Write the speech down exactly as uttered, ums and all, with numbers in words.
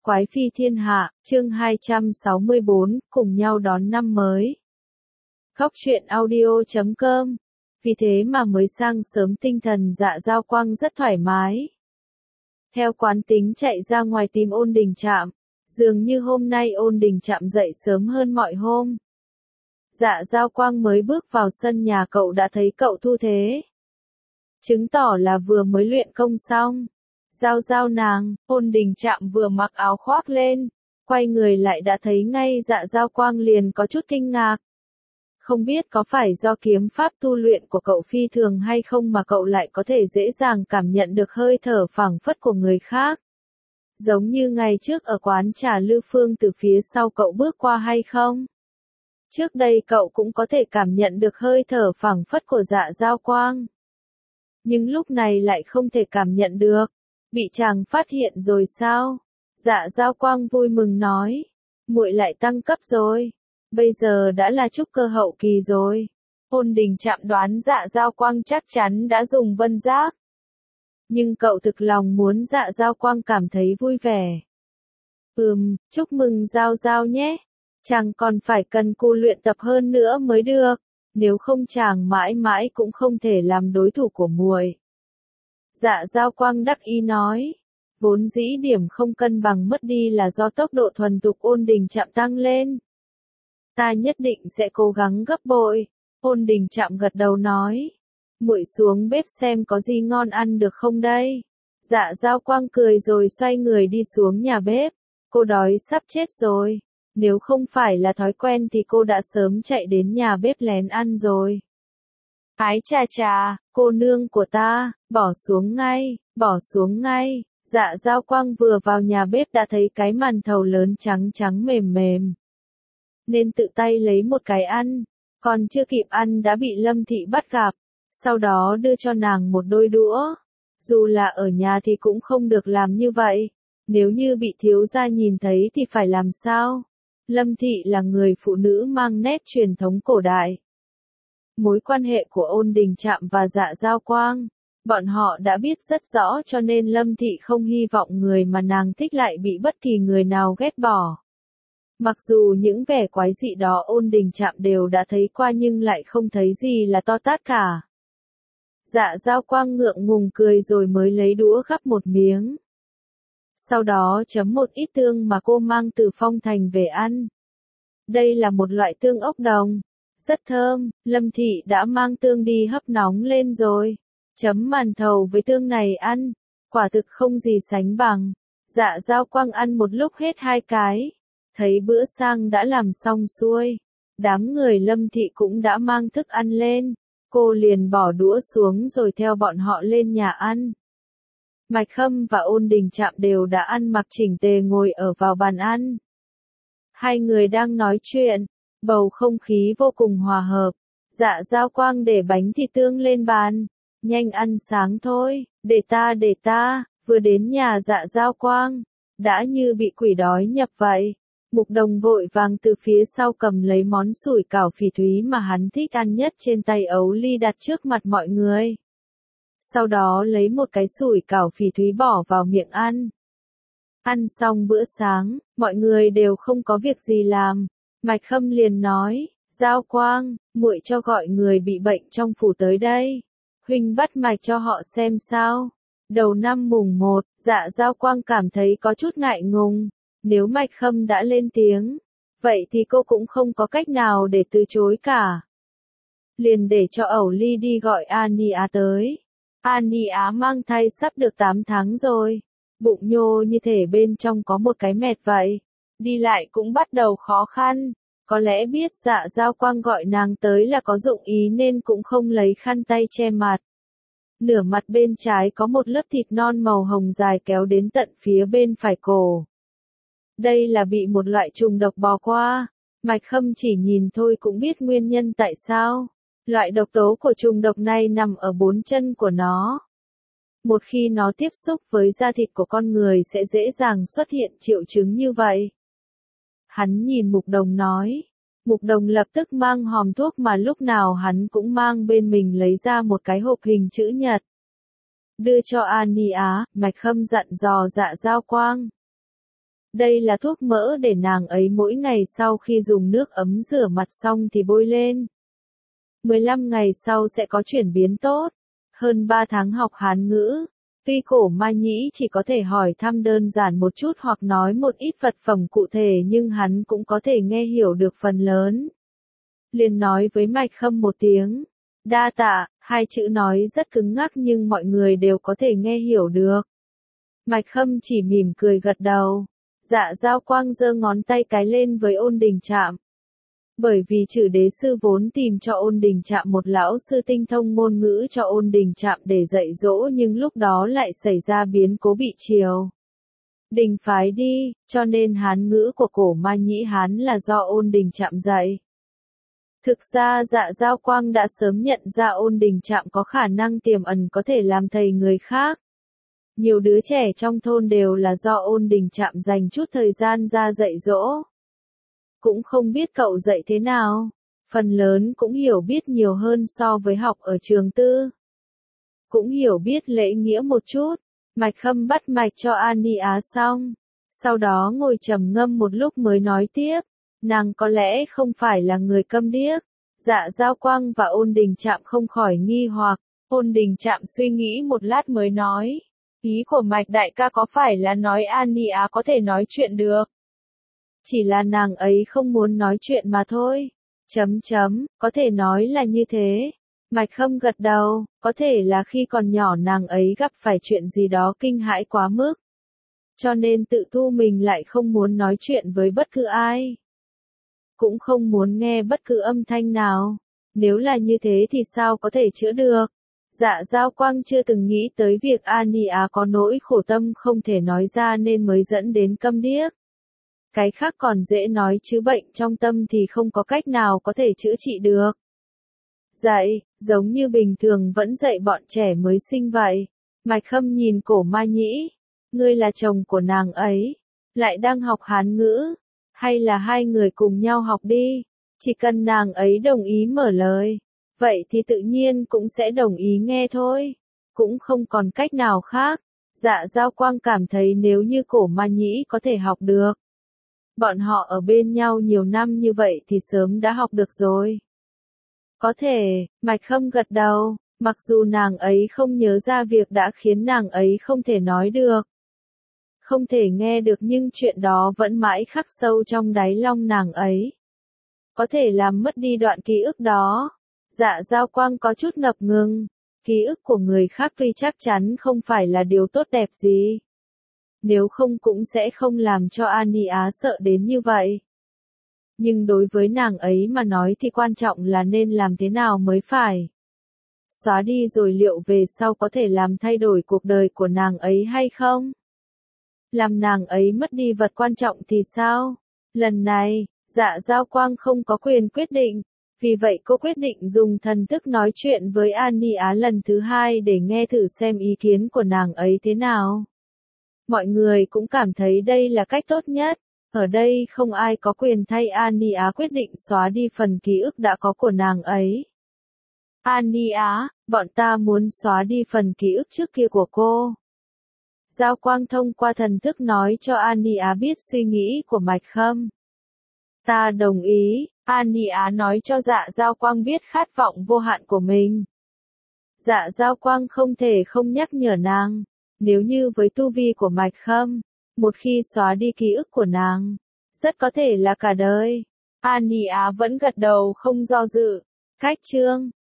Quái phi thiên hạ, chương hai trăm sáu mươi bốn, cùng nhau đón năm mới. Góc truyện audio chấm com. Vì thế mà mới sang sớm tinh thần Dạ Dao Quang rất thoải mái. Theo quán tính chạy ra ngoài tìm Ôn Đình Trạm, dường như hôm nay Ôn Đình Trạm dậy sớm hơn mọi hôm. Dạ Dao Quang mới bước vào sân nhà cậu đã thấy cậu thu thế. Chứng tỏ là vừa mới luyện công xong. Giao giao nàng, Ôn Đình Trạm vừa mặc áo khoác lên, quay người lại đã thấy ngay Dạ Dao Quang liền có chút kinh ngạc. Không biết có phải do kiếm pháp tu luyện của cậu phi thường hay không mà cậu lại có thể dễ dàng cảm nhận được hơi thở phảng phất của người khác. Giống như ngày trước ở quán trà Lư Phương từ phía sau cậu bước qua hay không? Trước đây cậu cũng có thể cảm nhận được hơi thở phảng phất của Dạ Dao Quang. Nhưng lúc này lại không thể cảm nhận được. Bị chàng phát hiện rồi sao? Dạ Dao Quang vui mừng nói. Muội lại tăng cấp rồi. Bây giờ đã là trúc cơ hậu kỳ rồi. Ôn Đình Trạm đoán Dạ Dao Quang chắc chắn đã dùng vân giác. Nhưng cậu thực lòng muốn Dạ Dao Quang cảm thấy vui vẻ. Ừm, chúc mừng Giao Giao nhé. Chàng còn phải cần cù luyện tập hơn nữa mới được. Nếu không chàng mãi mãi cũng không thể làm đối thủ của muội. Dạ Dao Quang đắc ý nói, vốn dĩ điểm không cân bằng mất đi là do tốc độ thuần thục Ôn Đình Trạm tăng lên. Ta nhất định sẽ cố gắng gấp bội. Ôn Đình Trạm gật đầu nói, muội xuống bếp xem có gì ngon ăn được không đây. Dạ Dao Quang cười rồi xoay người đi xuống nhà bếp. Cô đói sắp chết rồi. Nếu không phải là thói quen thì cô đã sớm chạy đến nhà bếp lén ăn rồi. Ái chà chà, cô nương của ta, bỏ xuống ngay, bỏ xuống ngay. Dạ Dao Quang vừa vào nhà bếp đã thấy cái màn thầu lớn trắng trắng mềm mềm. Nên tự tay lấy một cái ăn, còn chưa kịp ăn đã bị Lâm Thị bắt gặp, sau đó đưa cho nàng một đôi đũa. Dù là ở nhà thì cũng không được làm như vậy, nếu như bị thiếu gia nhìn thấy thì phải làm sao? Lâm Thị là người phụ nữ mang nét truyền thống cổ đại. Mối quan hệ của Ôn Đình Trạm và Dạ Dao Quang, bọn họ đã biết rất rõ cho nên Lâm Thị không hy vọng người mà nàng thích lại bị bất kỳ người nào ghét bỏ. Mặc dù những vẻ quái dị đó Ôn Đình Trạm đều đã thấy qua nhưng lại không thấy gì là to tát cả. Dạ Dao Quang ngượng ngùng cười rồi mới lấy đũa gắp một miếng. Sau đó chấm một ít tương mà cô mang từ Phong Thành về ăn. Đây là một loại tương ốc đồng. Rất thơm, Lâm Thị đã mang tương đi hấp nóng lên rồi. Chấm màn thầu với tương này ăn, quả thực không gì sánh bằng. Dạ Dao Quang ăn một lúc hết hai cái. Thấy bữa sang đã làm xong xuôi. Đám người Lâm Thị cũng đã mang thức ăn lên. Cô liền bỏ đũa xuống rồi theo bọn họ lên nhà ăn. Mạch Khâm và Ôn Đình Trạm đều đã ăn mặc chỉnh tề ngồi ở vào bàn ăn. Hai người đang nói chuyện, bầu không khí vô cùng hòa hợp. Dạ Dao Quang để bánh thịt tương lên bàn. Nhanh ăn sáng thôi, để ta để ta, vừa đến nhà Dạ Dao Quang. Đã như bị quỷ đói nhập vậy. Mục Đồng vội vàng từ phía sau cầm lấy món sủi cảo phỉ thúy mà hắn thích ăn nhất trên tay ấu ly đặt trước mặt mọi người. Sau đó lấy một cái sủi cảo phỉ thúy bỏ vào miệng ăn. Ăn xong bữa sáng, mọi người đều không có việc gì làm. Mạch Khâm liền nói, Dao Quang, muội cho gọi người bị bệnh trong phủ tới đây. Huynh bắt mạch cho họ xem sao. Đầu năm mùng một, Dạ Dao Quang cảm thấy có chút ngại ngùng. Nếu Mạch Khâm đã lên tiếng, vậy thì cô cũng không có cách nào để từ chối cả. Liền để cho ẩu ly đi gọi Ani Á tới. Ani Á mang thai sắp được tám tháng rồi. Bụng nhô như thể bên trong có một cái mẹt vậy. Đi lại cũng bắt đầu khó khăn. Có lẽ biết Dạ Dao Quang gọi nàng tới là có dụng ý nên cũng không lấy khăn tay che mặt. Nửa mặt bên trái có một lớp thịt non màu hồng dài kéo đến tận phía bên phải cổ. Đây là bị một loại trùng độc bò qua. Mạch Khâm chỉ nhìn thôi cũng biết nguyên nhân tại sao. Loại độc tố của trùng độc này nằm ở bốn chân của nó. Một khi nó tiếp xúc với da thịt của con người sẽ dễ dàng xuất hiện triệu chứng như vậy. Hắn nhìn Mục Đồng nói. Mục Đồng lập tức mang hòm thuốc mà lúc nào hắn cũng mang bên mình lấy ra một cái hộp hình chữ nhật. Đưa cho Ani Á, Mạch Khâm dặn dò Dạ Dao Quang. Đây là thuốc mỡ để nàng ấy mỗi ngày sau khi dùng nước ấm rửa mặt xong thì bôi lên. mười lăm ngày sau sẽ có chuyển biến tốt. Hơn ba tháng học Hán ngữ. Tuy Cổ Ma Nhĩ chỉ có thể hỏi thăm đơn giản một chút hoặc nói một ít vật phẩm cụ thể nhưng hắn cũng có thể nghe hiểu được phần lớn. Liền nói với Mạch Khâm một tiếng. Đa tạ, hai chữ nói rất cứng ngắc nhưng mọi người đều có thể nghe hiểu được. Mạch Khâm chỉ mỉm cười gật đầu. Dạ Giao Quang giơ ngón tay cái lên với Ôn Đình Trạm. Bởi vì Trử đế sư vốn tìm cho Ôn Đình Trạm một lão sư tinh thông ngôn ngữ cho Ôn Đình Trạm để dạy dỗ nhưng lúc đó lại xảy ra biến cố bị triều đình phái đi, cho nên Hán ngữ của Cổ Ma Nhĩ Hán là do Ôn Đình Trạm dạy. Thực ra Dạ Giao Quang đã sớm nhận ra Ôn Đình Trạm có khả năng tiềm ẩn có thể làm thầy người khác. Nhiều đứa trẻ trong thôn đều là do Ôn Đình Trạm dành chút thời gian ra dạy dỗ. Cũng không biết cậu dạy thế nào, phần lớn cũng hiểu biết nhiều hơn so với học ở trường tư. Cũng hiểu biết lễ nghĩa một chút. Mạch Khâm bắt mạch cho Ani Á xong, sau đó ngồi trầm ngâm một lúc mới nói tiếp. Nàng có lẽ không phải là người câm điếc. Dạ Giao Quang và Ôn Đình Trạm không khỏi nghi hoặc. Ôn Đình Trạm suy nghĩ một lát mới nói. Ý của Mạch đại ca có phải là nói Ani Á có thể nói chuyện được? Chỉ là nàng ấy không muốn nói chuyện mà thôi. Chấm chấm, có thể nói là như thế. Mạch Khâm gật đầu, có thể là khi còn nhỏ nàng ấy gặp phải chuyện gì đó kinh hãi quá mức. Cho nên tự thu mình lại không muốn nói chuyện với bất cứ ai. Cũng không muốn nghe bất cứ âm thanh nào. Nếu là như thế thì sao có thể chữa được? Dạ Giao Quang chưa từng nghĩ tới việc Ani Á có nỗi khổ tâm không thể nói ra nên mới dẫn đến câm điếc. Cái khác còn dễ nói chứ bệnh trong tâm thì không có cách nào có thể chữa trị được. Dạy, giống như bình thường vẫn dạy bọn trẻ mới sinh vậy. Mạch Khâm nhìn Cổ Ma Nhĩ. Ngươi là chồng của nàng ấy. Lại đang học Hán ngữ. Hay là hai người cùng nhau học đi. Chỉ cần nàng ấy đồng ý mở lời. Vậy thì tự nhiên cũng sẽ đồng ý nghe thôi. Cũng không còn cách nào khác. Dạ Giao Quang cảm thấy nếu như Cổ Ma Nhĩ có thể học được. Bọn họ ở bên nhau nhiều năm như vậy thì sớm đã học được rồi. Có thể, Mạch Khâm gật đầu, mặc dù nàng ấy không nhớ ra việc đã khiến nàng ấy không thể nói được. Không thể nghe được nhưng chuyện đó vẫn mãi khắc sâu trong đáy lòng nàng ấy. Có thể làm mất đi đoạn ký ức đó. Dạ Giao Quang có chút ngập ngừng. Ký ức của người khác tuy chắc chắn không phải là điều tốt đẹp gì. Nếu không cũng sẽ không làm cho Ani Á sợ đến như vậy. Nhưng đối với nàng ấy mà nói thì quan trọng là nên làm thế nào mới phải. Xóa đi rồi liệu về sau có thể làm thay đổi cuộc đời của nàng ấy hay không? Làm nàng ấy mất đi vật quan trọng thì sao? Lần này, Dạ Giao Quang không có quyền quyết định. Vì vậy cô quyết định dùng thần thức nói chuyện với Ani Á lần thứ hai để nghe thử xem ý kiến của nàng ấy thế nào. Mọi người cũng cảm thấy đây là cách tốt nhất. Ở đây không ai có quyền thay Ani Á quyết định xóa đi phần ký ức đã có của nàng ấy. Ani Á, bọn ta muốn xóa đi phần ký ức trước kia của cô. Giao Quang thông qua thần thức nói cho Ani Á biết suy nghĩ của Mạch Khâm. Ta đồng ý, Ani Á nói cho Dạ Giao Quang biết khát vọng vô hạn của mình. Dạ Giao Quang không thể không nhắc nhở nàng. Nếu như với tu vi của Mạch Khâm, một khi xóa đi ký ức của nàng, rất có thể là cả đời. Ani Á vẫn gật đầu không do dự. Cách chương